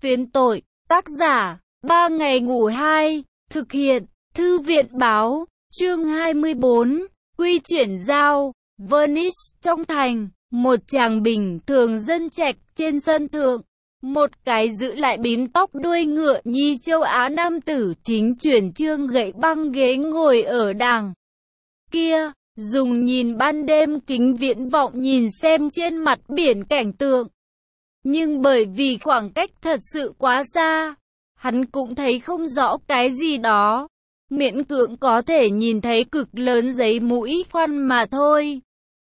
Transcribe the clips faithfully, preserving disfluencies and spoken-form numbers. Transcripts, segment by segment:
Phiến tội, tác giả, ba ngày ngủ hai, thực hiện, thư viện báo, chương hai mươi bốn, quy chuyển giao, Venice trong thành, một chàng bình thường dân trạch trên sân thượng. Một cái giữ lại bím tóc đuôi ngựa nhi châu Á nam tử chính chuyển chương gậy băng ghế ngồi ở đằng kia, dùng nhìn ban đêm kính viễn vọng nhìn xem trên mặt biển cảnh tượng. Nhưng bởi vì khoảng cách thật sự quá xa, hắn cũng thấy không rõ cái gì đó, miễn cưỡng có thể nhìn thấy cực lớn giấy mũi khoan mà thôi.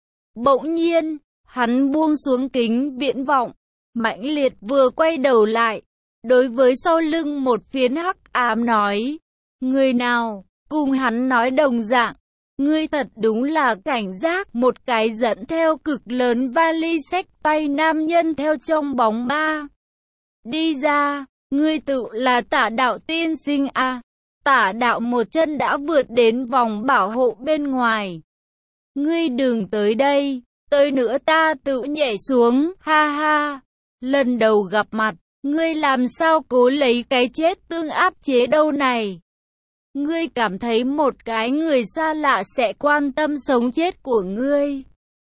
Bỗng nhiên, hắn buông xuống kính viễn vọng, mãnh liệt vừa quay đầu lại, đối với sau lưng một phiến hắc ám nói, người nào, cùng hắn nói đồng dạng, ngươi thật đúng là cảnh giác. Một cái dẫn theo cực lớn vali xách tay nam nhân theo trong bóng ma đi ra, ngươi tự là Tả Đạo tiên sinh à? Tả Đạo một chân đã vượt đến vòng bảo hộ bên ngoài. Ngươi đừng tới đây, tới nữa ta tự nhảy xuống, ha ha. Lần đầu gặp mặt, ngươi làm sao cố lấy cái chết tương áp chế đâu này? Ngươi cảm thấy một cái người xa lạ sẽ quan tâm sống chết của ngươi?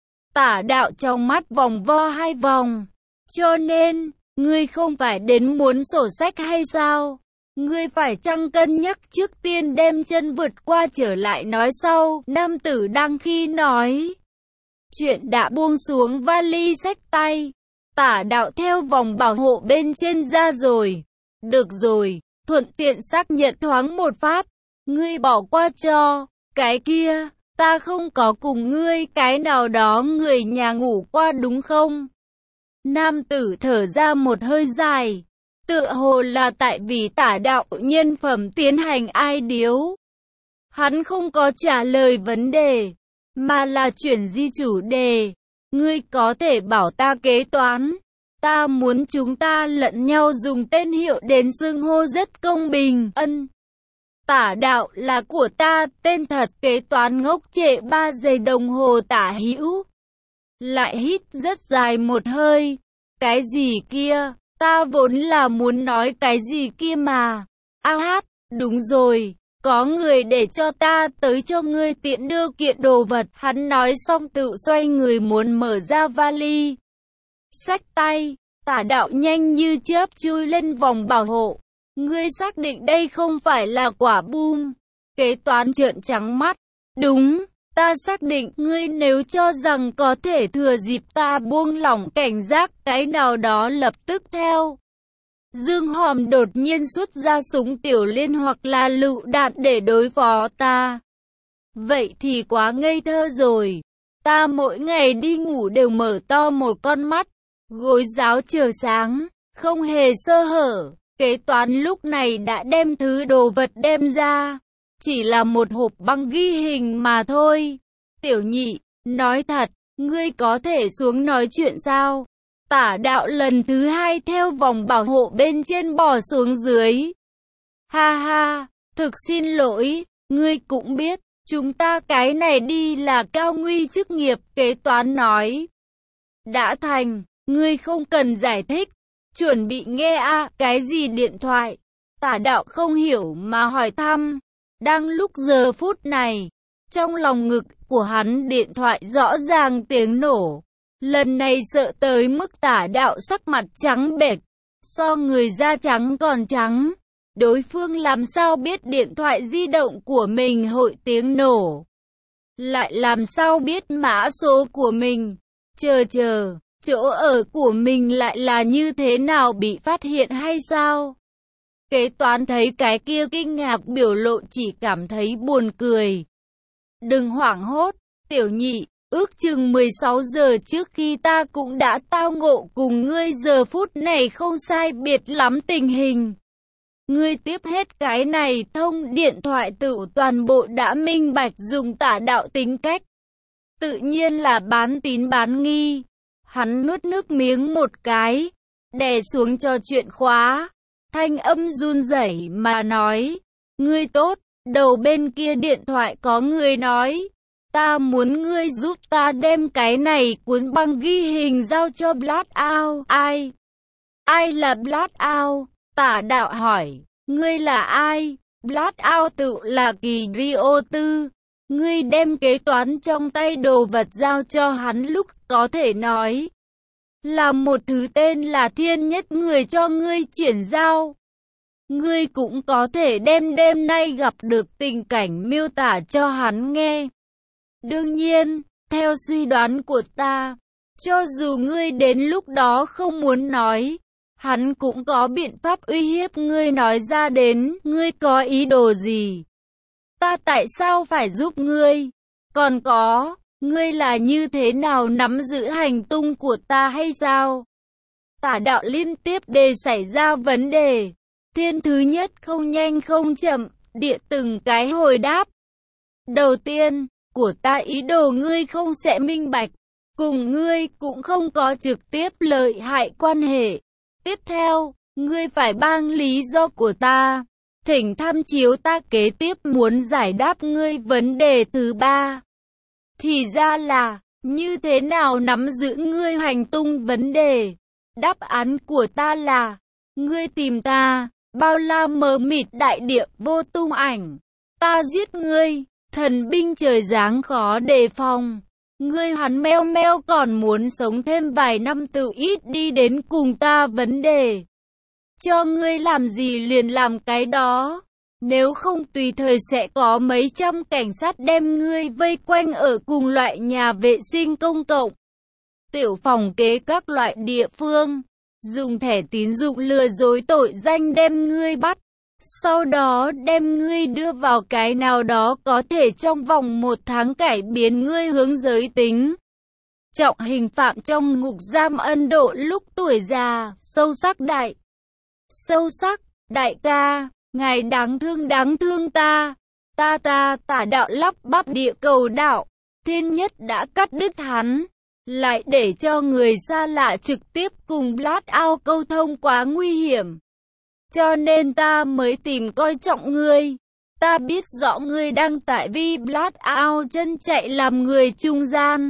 Tả Đạo trong mắt vòng vo hai vòng. Cho nên, ngươi không phải đến muốn sổ sách hay sao? Ngươi phải chăng cân nhắc trước tiên đem chân vượt qua trở lại nói sau? Nam tử đang khi nói chuyện đã buông xuống vali xách tay. Tả Đạo theo vòng bảo hộ bên trên ra rồi. Được rồi, thuận tiện xác nhận thoáng một phát. Ngươi bỏ qua cho, cái kia, ta không có cùng ngươi cái nào đó người nhà ngủ qua đúng không? Nam tử thở ra một hơi dài, tựa hồ là tại vì Tả Đạo nhân phẩm tiến hành ai điếu. Hắn không có trả lời vấn đề, mà là chuyển di chủ đề. Ngươi có thể bảo ta kế toán, ta muốn chúng ta lẫn nhau dùng tên hiệu đến xưng hô rất công bình. Ân. Tả Đạo là của ta, tên thật. Kế toán ngốc trệ ba giây đồng hồ. Tả Hữu lại hít rất dài một hơi. Cái gì kia? Ta vốn là muốn nói cái gì kia mà. A hát, đúng rồi, có người để cho ta tới cho ngươi tiện đưa kiện đồ vật. Hắn nói xong tự xoay người muốn mở ra vali xách tay. Tả Đạo nhanh như chớp chui lên vòng bảo hộ. Ngươi xác định đây không phải là quả bom? Kế toán trợn trắng mắt. Đúng, ta xác định. Ngươi nếu cho rằng có thể thừa dịp ta buông lỏng cảnh giác cái nào đó lập tức theo Dương Hòm đột nhiên xuất ra súng tiểu liên hoặc là lựu đạn để đối phó ta, vậy thì quá ngây thơ rồi. Ta mỗi ngày đi ngủ đều mở to một con mắt, gối giáo chờ sáng, không hề sơ hở. Kế toán lúc này đã đem thứ đồ vật đem ra, chỉ là một hộp băng ghi hình mà thôi. Tiểu nhị, nói thật, ngươi có thể xuống nói chuyện sao? Tả Đạo lần thứ hai theo vòng bảo hộ bên trên bò xuống dưới. Ha ha, thực xin lỗi, ngươi cũng biết, chúng ta cái này đi là cao nguy chức nghiệp. Kế toán nói. Đã thành, ngươi không cần giải thích. Chuẩn bị nghe a à, cái gì điện thoại? Tả Đạo không hiểu mà hỏi thăm. Đang lúc giờ phút này, trong lòng ngực của hắn điện thoại rõ ràng tiếng nổ. Lần này sợ tới mức Tả Đạo sắc mặt trắng bệch, so người da trắng còn trắng. Đối phương làm sao biết điện thoại di động của mình hội tiếng nổ? Lại làm sao biết mã số của mình? Chờ chờ. Chỗ ở của mình lại là như thế nào, bị phát hiện hay sao? Kế toán thấy cái kia kinh ngạc biểu lộ chỉ cảm thấy buồn cười. Đừng hoảng hốt, tiểu nhị, ước chừng mười sáu giờ trước khi ta cũng đã tao ngộ cùng ngươi giờ phút này không sai biệt lắm tình hình. Ngươi tiếp hết cái này thông điện thoại tự toàn bộ đã minh bạch. Dùng Tả Đạo tính cách, tự nhiên là bán tín bán nghi. Hắn nuốt nước miếng một cái, đè xuống cho chuyện khóa, thanh âm run rẩy mà nói, ngươi tốt, đầu bên kia điện thoại có người nói, ta muốn ngươi giúp ta đem cái này cuốn băng ghi hình giao cho Blackout. Ai? Ai là Blackout? Tả đạo hỏi. Ngươi là ai? Blackout tự là Kỳ Rio Tư. Ngươi đem kế toán trong tay đồ vật giao cho hắn lúc có thể nói là một thứ tên là Thiên Nhất người cho ngươi chuyển giao. Ngươi cũng có thể đem đêm nay gặp được tình cảnh miêu tả cho hắn nghe. Đương nhiên, theo suy đoán của ta, cho dù ngươi đến lúc đó không muốn nói, hắn cũng có biện pháp uy hiếp ngươi nói ra đến, ngươi có ý đồ gì? Ta tại sao phải giúp ngươi? Còn có, ngươi là như thế nào nắm giữ hành tung của ta hay sao? Tả đạo liên tiếp đề xảy ra vấn đề. Thiên thứ nhất không nhanh không chậm, địa từng cái hồi đáp. Đầu tiên, của ta ý đồ ngươi không sẽ minh bạch, cùng ngươi cũng không có trực tiếp lợi hại quan hệ. Tiếp theo, ngươi phải mang lý do của ta, thỉnh tham chiếu ta kế tiếp muốn giải đáp ngươi vấn đề thứ ba. Thì ra là, như thế nào nắm giữ ngươi hành tung vấn đề? Đáp án của ta là, ngươi tìm ta, bao la mờ mịt đại địa vô tung ảnh. Ta giết ngươi, thần binh trời giáng khó đề phòng. Ngươi hắn meo meo còn muốn sống thêm vài năm tự ít đi đến cùng ta vấn đề. Cho ngươi làm gì liền làm cái đó. Nếu không tùy thời sẽ có mấy trăm cảnh sát đem ngươi vây quanh ở cùng loại nhà vệ sinh công cộng, tiểu phòng kế các loại địa phương, dùng thẻ tín dụng lừa dối tội danh đem ngươi bắt, sau đó đem ngươi đưa vào cái nào đó có thể trong vòng một tháng cải biến ngươi hướng giới tính. Trọng hình phạm trong ngục giam Ấn Độ lúc tuổi già, sâu sắc đại. Sâu sắc, đại ca, ngài đáng thương đáng thương ta. Ta ta tả đạo lắp bắp địa cầu đạo. Thiên Nhất đã cắt đứt hắn, lại để cho người xa lạ trực tiếp cùng Blackout câu thông quá nguy hiểm. Cho nên ta mới tìm coi trọng ngươi. Ta biết rõ ngươi đang tại vì Blackout chân chạy làm người trung gian.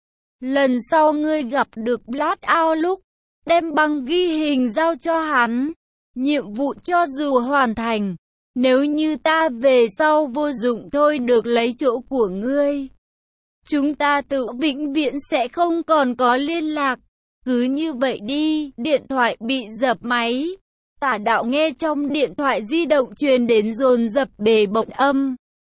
Lần sau ngươi gặp được Blackout lúc, đem băng ghi hình giao cho hắn. Nhiệm vụ cho dù hoàn thành, nếu như ta về sau vô dụng thôi được lấy chỗ của ngươi. Chúng ta tự vĩnh viễn sẽ không còn có liên lạc. Cứ như vậy đi, điện thoại bị dập máy. Tả đạo nghe trong điện thoại di động truyền đến dồn dập bề bộn âm.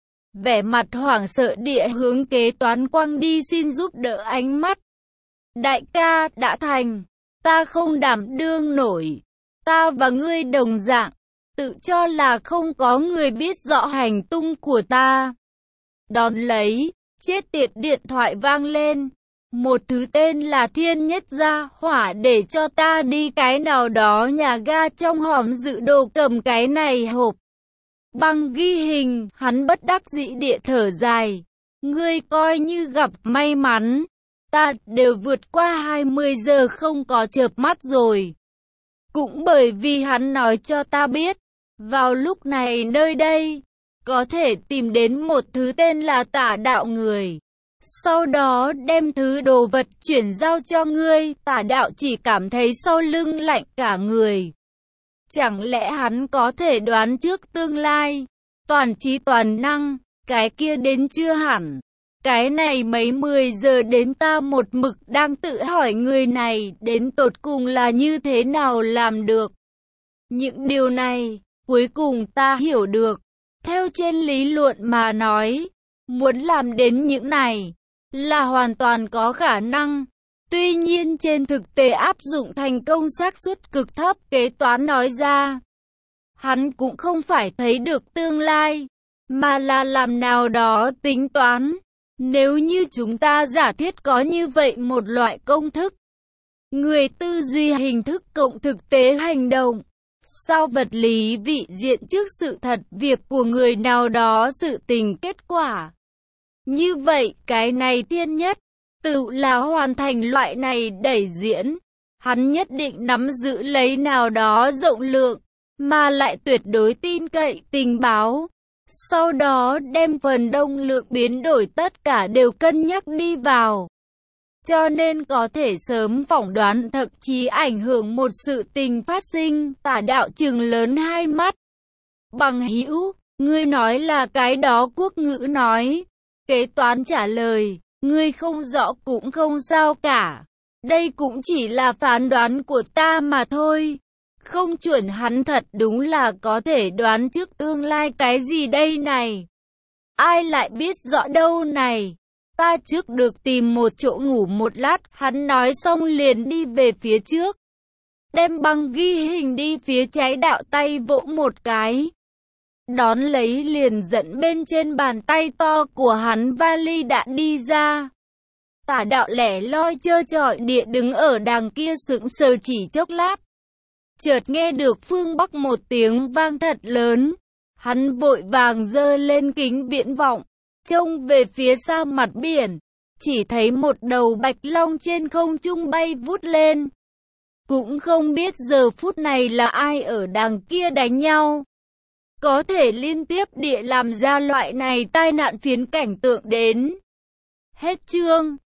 Vẻ mặt hoảng sợ địa hướng kế toán quăng đi xin giúp đỡ ánh mắt. Đại ca, đã thành. Ta không đảm đương nổi. Ta và ngươi đồng dạng, tự cho là không có người biết rõ hành tung của ta. Đón lấy, chết tiệt điện thoại vang lên. Một thứ tên là Thiên Nhất ra hỏa để cho ta đi cái nào đó nhà ga trong hòm dự đồ cầm cái này hộp băng ghi hình. Hắn bất đắc dĩ địa thở dài. Ngươi coi như gặp may mắn. Ta đều vượt qua hai mươi giờ không có chợp mắt rồi. Cũng bởi vì hắn nói cho ta biết, vào lúc này nơi đây, có thể tìm đến một thứ tên là tả đạo người. Sau đó đem thứ đồ vật chuyển giao cho ngươi. Tả đạo chỉ cảm thấy sau lưng lạnh cả người. Chẳng lẽ hắn có thể đoán trước tương lai, toàn trí toàn năng, cái kia đến chưa hẳn. Cái này mấy mười giờ đến ta một mực đang tự hỏi người này đến tột cùng là như thế nào làm được. Những điều này, cuối cùng ta hiểu được. Theo trên lý luận mà nói, muốn làm đến những này, là hoàn toàn có khả năng. Tuy nhiên trên thực tế áp dụng thành công xác suất cực thấp. Kế toán nói ra, hắn cũng không phải thấy được tương lai, mà là làm nào đó tính toán. Nếu như chúng ta giả thiết có như vậy một loại công thức, người tư duy hình thức cộng thực tế hành động, sau vật lý vị diện trước sự thật việc của người nào đó sự tình kết quả. Như vậy cái này Thiên Nhất, tự là hoàn thành loại này đẩy diễn, hắn nhất định nắm giữ lấy nào đó rộng lượng, mà lại tuyệt đối tin cậy tình báo. Sau đó đem phần đông lượng biến đổi tất cả đều cân nhắc đi vào. cho nên có thể sớm phỏng đoán thậm chí ảnh hưởng một sự tình phát sinh. Tả đạo trừng lớn hai mắt. Bằng hữu, ngươi nói là cái đó quốc ngữ nói. Kế toán trả lời, ngươi không rõ cũng không sao cả. Đây cũng chỉ là phán đoán của ta mà thôi. Không chuẩn hắn thật đúng là có thể đoán trước tương lai cái gì đây này. Ai lại biết rõ đâu này. Ta trước được tìm một chỗ ngủ một lát, hắn nói xong liền đi về phía trước. Đem băng ghi hình đi phía trái đạo tay vỗ một cái. Đón lấy liền dẫn bên trên bàn tay to của hắn vali đã đi ra. Tả đạo lẻ loi trơ trọi địa đứng ở đằng kia sững sờ chỉ chốc lát. Chợt nghe được phương Bắc một tiếng vang thật lớn. Hắn vội vàng giơ lên kính viễn vọng, trông về phía xa mặt biển. Chỉ thấy một đầu bạch long trên không trung bay vút lên. Cũng không biết giờ phút này là ai ở đằng kia đánh nhau. Có thể liên tiếp địa làm ra loại này tai nạn phiến cảnh tượng đến. Hết chương.